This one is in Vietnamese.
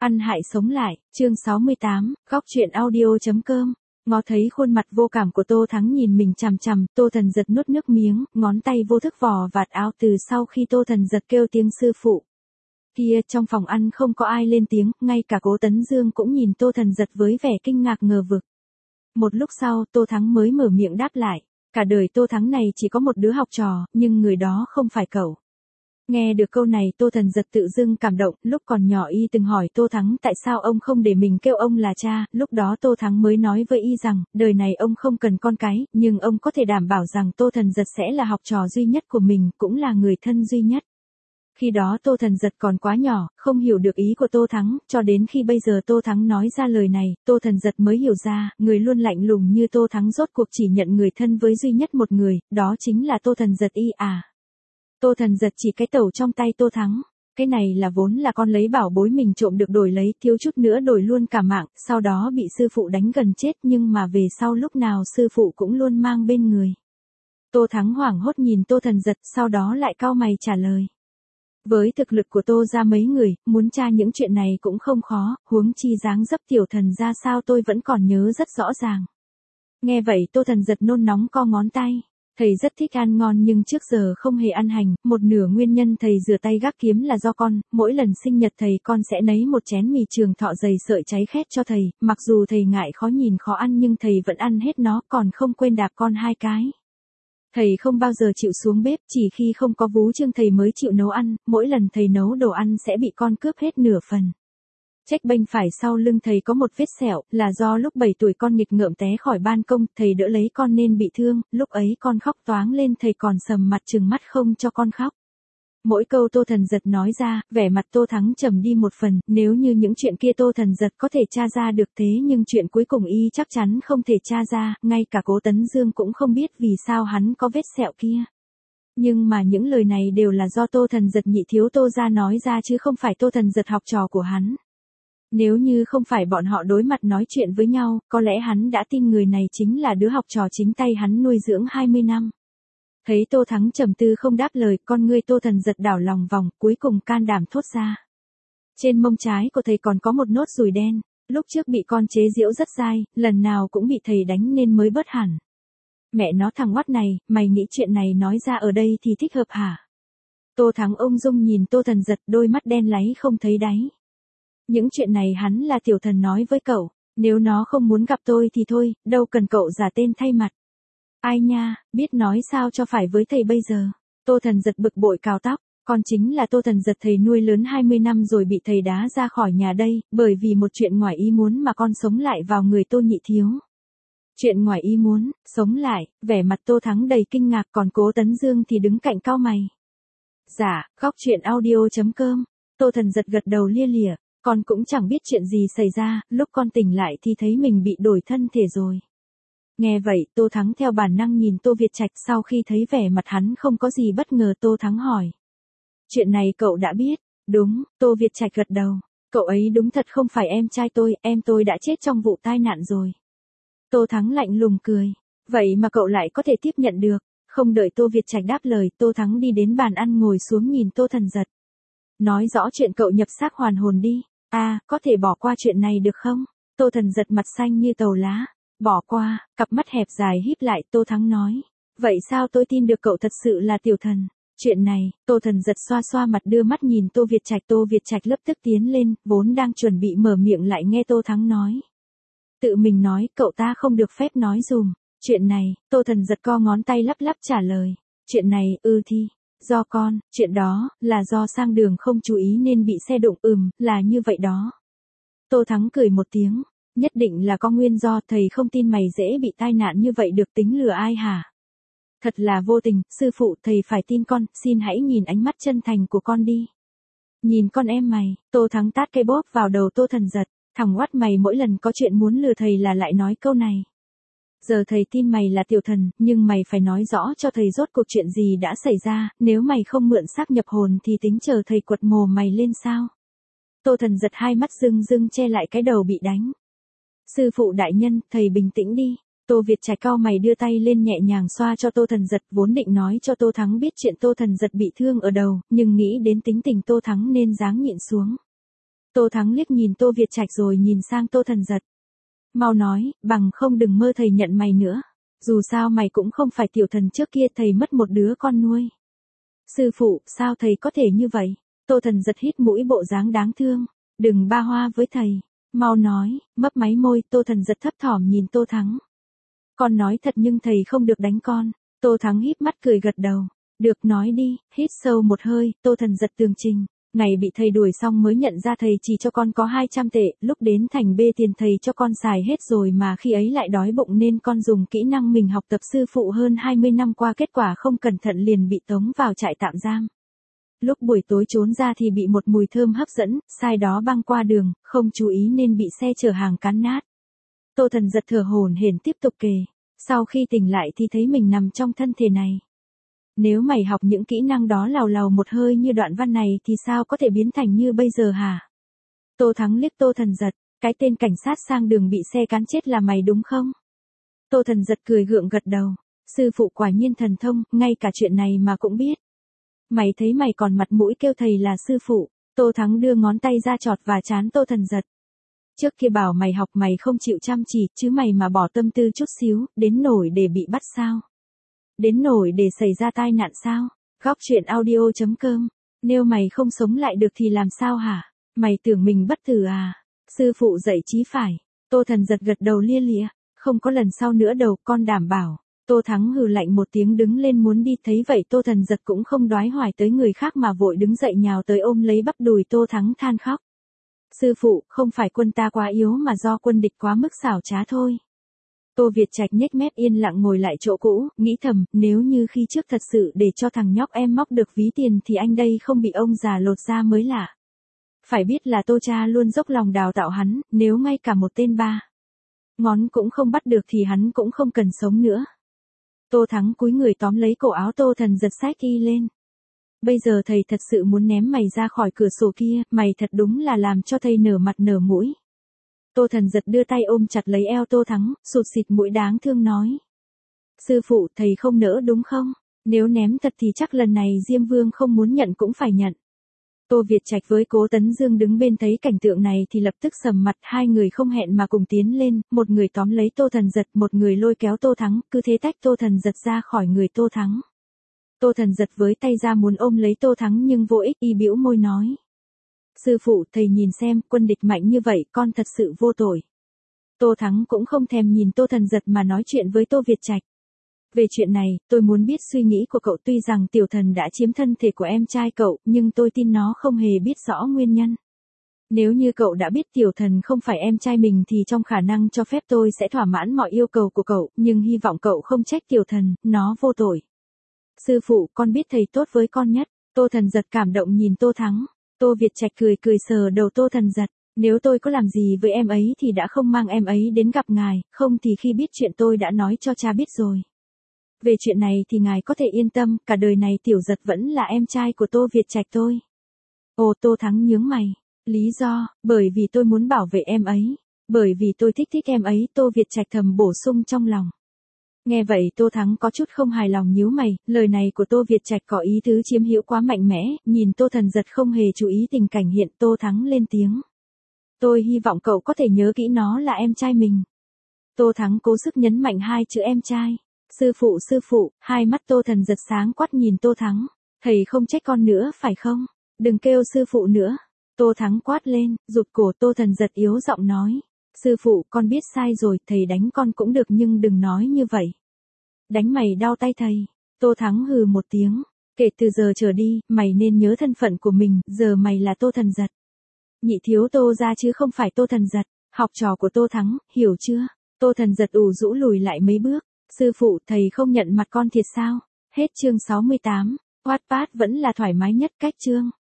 Ăn hại sống lại, chương 68, góc truyện audio.com. Ngó thấy khuôn mặt vô cảm của Tô Thắng nhìn mình chằm chằm, Tô Thần Giật nuốt nước miếng, ngón tay vô thức vò vạt áo từ sau khi Tô Thần Giật kêu tiếng sư phụ. Kia trong phòng ăn không có ai lên tiếng, ngay cả Cố Tấn Dương cũng nhìn Tô Thần Giật với vẻ kinh ngạc ngờ vực. Một lúc sau Tô Thắng mới mở miệng đáp lại, cả đời Tô Thắng này chỉ có một đứa học trò, nhưng người đó không phải cậu. Nghe được câu này Tô Thần Giật tự dưng cảm động, lúc còn nhỏ y từng hỏi Tô Thắng tại sao ông không để mình kêu ông là cha, lúc đó Tô Thắng mới nói với y rằng, đời này ông không cần con cái, nhưng ông có thể đảm bảo rằng Tô Thần Giật sẽ là học trò duy nhất của mình, cũng là người thân duy nhất. Khi đó Tô Thần Giật còn quá nhỏ, không hiểu được ý của Tô Thắng, cho đến khi bây giờ Tô Thắng nói ra lời này, Tô Thần Giật mới hiểu ra, người luôn lạnh lùng như Tô Thắng rốt cuộc chỉ nhận người thân với duy nhất một người, đó chính là Tô Thần Giật y à. Tô Thần Giật chỉ cái tẩu trong tay Tô Thắng. Cái này là vốn là con lấy bảo bối mình trộm được đổi lấy, thiếu chút nữa đổi luôn cả mạng, sau đó bị sư phụ đánh gần chết, nhưng mà về sau lúc nào sư phụ cũng luôn mang bên người. Tô Thắng hoảng hốt nhìn Tô Thần Giật, sau đó lại cau mày trả lời. Với thực lực của Tô ra mấy người, muốn tra những chuyện này cũng không khó, huống chi dáng dấp tiểu thần ra sao tôi vẫn còn nhớ rất rõ ràng. Nghe vậy Tô Thần Giật nôn nóng co ngón tay. Thầy rất thích ăn ngon nhưng trước giờ không hề ăn hành, một nửa nguyên nhân thầy rửa tay gác kiếm là do con, mỗi lần sinh nhật thầy con sẽ nấy một chén mì trường thọ dày sợi cháy khét cho thầy, mặc dù thầy ngại khó nhìn khó ăn nhưng thầy vẫn ăn hết nó, còn không quên đạp con 2 cái. Thầy không bao giờ chịu xuống bếp, chỉ khi không có vú trương thầy mới chịu nấu ăn, mỗi lần thầy nấu đồ ăn sẽ bị con cướp hết nửa phần. Trách bênh phải sau lưng thầy có một vết sẹo, là do lúc 7 tuổi con nghịch ngợm té khỏi ban công, thầy đỡ lấy con nên bị thương, lúc ấy con khóc toáng lên thầy còn sầm mặt trừng mắt không cho con khóc. Mỗi câu Tô Thần Giật nói ra, vẻ mặt Tô Thắng trầm đi một phần, nếu như những chuyện kia Tô Thần Giật có thể tra ra được thế nhưng chuyện cuối cùng y chắc chắn không thể tra ra, ngay cả Cố Tấn Dương cũng không biết vì sao hắn có vết sẹo kia. Nhưng mà những lời này đều là do Tô Thần Giật nhị thiếu Tô ra nói ra chứ không phải Tô Thần Giật học trò của hắn. Nếu như không phải bọn họ đối mặt nói chuyện với nhau, có lẽ hắn đã tin người này chính là đứa học trò chính tay hắn nuôi dưỡng 20 năm. Thấy Tô Thắng trầm tư không đáp lời, con ngươi Tô Thần Giật đảo lòng vòng, cuối cùng can đảm thốt ra. Trên mông trái của thầy còn có một nốt ruồi đen, lúc trước bị con chế giễu rất dai, lần nào cũng bị thầy đánh nên mới bớt hẳn. Mẹ nó thằng oắt này, mày nghĩ chuyện này nói ra ở đây thì thích hợp hả? Tô Thắng ung dung nhìn Tô Thần Giật, đôi mắt đen láy không thấy đáy. Những chuyện này hắn là tiểu thần nói với cậu, nếu nó không muốn gặp tôi thì thôi, đâu cần cậu giả tên thay mặt. Ai nha, biết nói sao cho phải với thầy bây giờ. Tô Thần Giật bực bội cào tóc, con chính là Tô Thần Giật thầy nuôi lớn 20 năm rồi bị thầy đá ra khỏi nhà đây, bởi vì một chuyện ngoài ý muốn mà con sống lại vào người Tô nhị thiếu. Chuyện ngoài ý muốn, sống lại, vẻ mặt Tô Thắng đầy kinh ngạc, còn Cố Tấn Dương thì đứng cạnh cau mày. Dạ, góc truyện audio.com. Tô Thần Giật gật đầu lia lịa. Con cũng chẳng biết chuyện gì xảy ra, lúc con tỉnh lại thì thấy mình bị đổi thân thể rồi. Nghe vậy, Tô Thắng theo bản năng nhìn Tô Việt Trạch, sau khi thấy vẻ mặt hắn không có gì bất ngờ Tô Thắng hỏi. Chuyện này cậu đã biết? Đúng, Tô Việt Trạch gật đầu. Cậu ấy đúng thật không phải em trai tôi, em tôi đã chết trong vụ tai nạn rồi. Tô Thắng lạnh lùng cười. Vậy mà cậu lại có thể tiếp nhận được. Không đợi Tô Việt Trạch đáp lời, Tô Thắng đi đến bàn ăn ngồi xuống nhìn Tô Thần Giật. Nói rõ chuyện cậu nhập xác hoàn hồn đi. À, có thể bỏ qua chuyện này được không? Tô Thần Giật mặt xanh như tàu lá. Bỏ qua, cặp mắt hẹp dài híp lại, Tô Thắng nói. Vậy sao tôi tin được cậu thật sự là tiểu thần? Chuyện này, Tô Thần Giật xoa xoa mặt đưa mắt nhìn Tô Việt Trạch. Tô Việt Trạch lập tức tiến lên, vốn đang chuẩn bị mở miệng lại nghe Tô Thắng nói. Tự mình nói, cậu ta không được phép nói dùm. Chuyện này, Tô Thần Giật co ngón tay lắp lắp trả lời. Chuyện này, thì. Do con, chuyện đó, là do sang đường không chú ý nên bị xe đụng, là như vậy đó. Tô Thắng cười một tiếng, nhất định là có nguyên do, thầy không tin mày dễ bị tai nạn như vậy được, tính lừa ai hả? Thật là vô tình, sư phụ thầy phải tin con, xin hãy nhìn ánh mắt chân thành của con đi. Nhìn con em mày, Tô Thắng tát cây bóp vào đầu Tô Thần Giật, thằng oắt mày mỗi lần có chuyện muốn lừa thầy là lại nói câu này. Giờ thầy tin mày là tiểu thần, nhưng mày phải nói rõ cho thầy rốt cuộc chuyện gì đã xảy ra, nếu mày không mượn xác nhập hồn thì tính chờ thầy quật mồm mày lên sao. Tô Thần Giật hai mắt rưng rưng che lại cái đầu bị đánh. Sư phụ đại nhân, thầy bình tĩnh đi. Tô Việt Trạch cau mày đưa tay lên nhẹ nhàng xoa cho Tô Thần Giật, vốn định nói cho Tô Thắng biết chuyện Tô Thần Giật bị thương ở đầu, nhưng nghĩ đến tính tình Tô Thắng nên dáng nhịn xuống. Tô Thắng liếc nhìn Tô Việt Trạch rồi nhìn sang Tô Thần Giật. Mau nói, bằng không đừng mơ thầy nhận mày nữa. Dù sao mày cũng không phải tiểu thần trước kia thầy mất một đứa con nuôi. Sư phụ, sao thầy có thể như vậy? Tô Thần Giật hít mũi bộ dáng đáng thương. Đừng ba hoa với thầy. Mau nói, mấp máy môi, Tô Thần Giật thấp thỏm nhìn Tô Thắng. Con nói thật nhưng thầy không được đánh con. Tô Thắng híp mắt cười gật đầu. Được, nói đi. Hít sâu một hơi, Tô Thần Giật tường trình. Ngày bị thầy đuổi xong mới nhận ra thầy chỉ cho con có 200 tệ, lúc đến thành bê tiền thầy cho con xài hết rồi mà khi ấy lại đói bụng nên con dùng kỹ năng mình học tập sư phụ hơn 20 năm qua, kết quả không cẩn thận liền bị tống vào trại tạm giam. Lúc buổi tối trốn ra thì bị một mùi thơm hấp dẫn, sai đó băng qua đường, không chú ý nên bị xe chở hàng cán nát. Tô Thần Giật thở hổn hển tiếp tục kể. Sau khi tỉnh lại thì thấy mình nằm trong thân thể này. Nếu mày học những kỹ năng đó lào lào một hơi như đoạn văn này thì sao có thể biến thành như bây giờ hả? Tô Thắng liếc Tô Thần Giật, cái tên cảnh sát sang đường bị xe cán chết là mày đúng không? Tô Thần Giật cười gượng gật đầu, sư phụ quả nhiên thần thông, ngay cả chuyện này mà cũng biết. Mày thấy mày còn mặt mũi kêu thầy là sư phụ. Tô Thắng đưa ngón tay ra chọt và trán Tô Thần Giật. Trước kia bảo mày học mày không chịu chăm chỉ, chứ mày mà bỏ tâm tư chút xíu, đến nổi để bị bắt sao? Đến nổi để xảy ra tai nạn sao? Góc truyện audio.com. Nếu mày không sống lại được thì làm sao hả? Mày tưởng mình bất tử à? Sư phụ dạy chí phải. Tô Thần Giật gật đầu lia lịa. Không có lần sau nữa đâu, con đảm bảo. Tô Thắng hừ lạnh một tiếng đứng lên muốn đi, thấy vậy Tô Thần Giật cũng không đoái hoài tới người khác mà vội đứng dậy nhào tới ôm lấy bắp đùi Tô Thắng than khóc. Sư phụ, không phải quân ta quá yếu mà do quân địch quá mức xảo trá thôi. Tô Việt Trạch nhếch mép yên lặng ngồi lại chỗ cũ, nghĩ thầm, nếu như khi trước thật sự để cho thằng nhóc em móc được ví tiền thì anh đây không bị ông già lột ra mới lạ. Phải biết là Tô cha luôn dốc lòng đào tạo hắn, nếu ngay cả một tên ba ngón cũng không bắt được thì hắn cũng không cần sống nữa. Tô Thắng cúi người tóm lấy cổ áo Tô Thần Giật xách y lên. Bây giờ thầy thật sự muốn ném mày ra khỏi cửa sổ kia, mày thật đúng là làm cho thầy nở mặt nở mũi. Tô Thần Giật đưa tay ôm chặt lấy eo Tô Thắng, sụt xịt mũi đáng thương nói. Sư phụ, thầy không nỡ đúng không? Nếu ném thật thì chắc lần này Diêm Vương không muốn nhận cũng phải nhận. Tô Việt Trạch với Cố Tấn Dương đứng bên thấy cảnh tượng này thì lập tức sầm mặt, hai người không hẹn mà cùng tiến lên, một người tóm lấy Tô Thần Giật, một người lôi kéo Tô Thắng, cứ thế tách Tô Thần Giật ra khỏi người Tô Thắng. Tô Thần Giật với tay ra muốn ôm lấy Tô Thắng nhưng vô ích, y bĩu môi nói. Sư phụ, thầy nhìn xem, quân địch mạnh như vậy, con thật sự vô tội. Tô Thắng cũng không thèm nhìn Tô Thần Giật mà nói chuyện với Tô Việt Trạch. Về chuyện này, tôi muốn biết suy nghĩ của cậu, tuy rằng tiểu thần đã chiếm thân thể của em trai cậu, nhưng tôi tin nó không hề biết rõ nguyên nhân. Nếu như cậu đã biết tiểu thần không phải em trai mình thì trong khả năng cho phép tôi sẽ thỏa mãn mọi yêu cầu của cậu, nhưng hy vọng cậu không trách tiểu thần, nó vô tội. Sư phụ, con biết thầy tốt với con nhất. Tô Thần Giật cảm động nhìn Tô Thắng. Tô Việt Trạch cười cười sờ đầu Tô Thần Giật. Nếu tôi có làm gì với em ấy thì đã không mang em ấy đến gặp ngài, không thì khi biết chuyện tôi đã nói cho cha biết rồi. Về chuyện này thì ngài có thể yên tâm, cả đời này Tiểu Giật vẫn là em trai của Tô Việt Trạch tôi. Ồ, Tô Thắng nhướng mày. Lý do, bởi vì tôi muốn bảo vệ em ấy. Bởi vì tôi thích em ấy, Tô Việt Trạch thầm bổ sung trong lòng. Nghe vậy Tô Thắng có chút không hài lòng nhíu mày, lời này của Tô Việt Trạch có ý tứ chiếm hữu quá mạnh mẽ, nhìn Tô Thần Giật không hề chú ý tình cảnh hiện. Tô Thắng lên tiếng. Tôi hy vọng cậu có thể nhớ kỹ nó là em trai mình. Tô Thắng cố sức nhấn mạnh hai chữ em trai. Sư phụ, hai mắt Tô Thần Giật sáng quắc nhìn Tô Thắng. Thầy không trách con nữa phải không? Đừng kêu sư phụ nữa. Tô Thắng quát lên, rụt cổ Tô Thần Giật yếu giọng nói. Sư phụ, con biết sai rồi, thầy đánh con cũng được nhưng đừng nói như vậy. Đánh mày đau tay thầy. Tô Thắng hừ một tiếng. Kể từ giờ trở đi, mày nên nhớ thân phận của mình, giờ mày là Tô Thần Giật. Nhị thiếu Tô ra chứ không phải Tô Thần Giật. Học trò của Tô Thắng, hiểu chưa? Tô Thần Giật ủ rũ lùi lại mấy bước. Sư phụ, thầy không nhận mặt con thiệt sao? Hết chương 68. Wattpad vẫn là thoải mái nhất cách chương.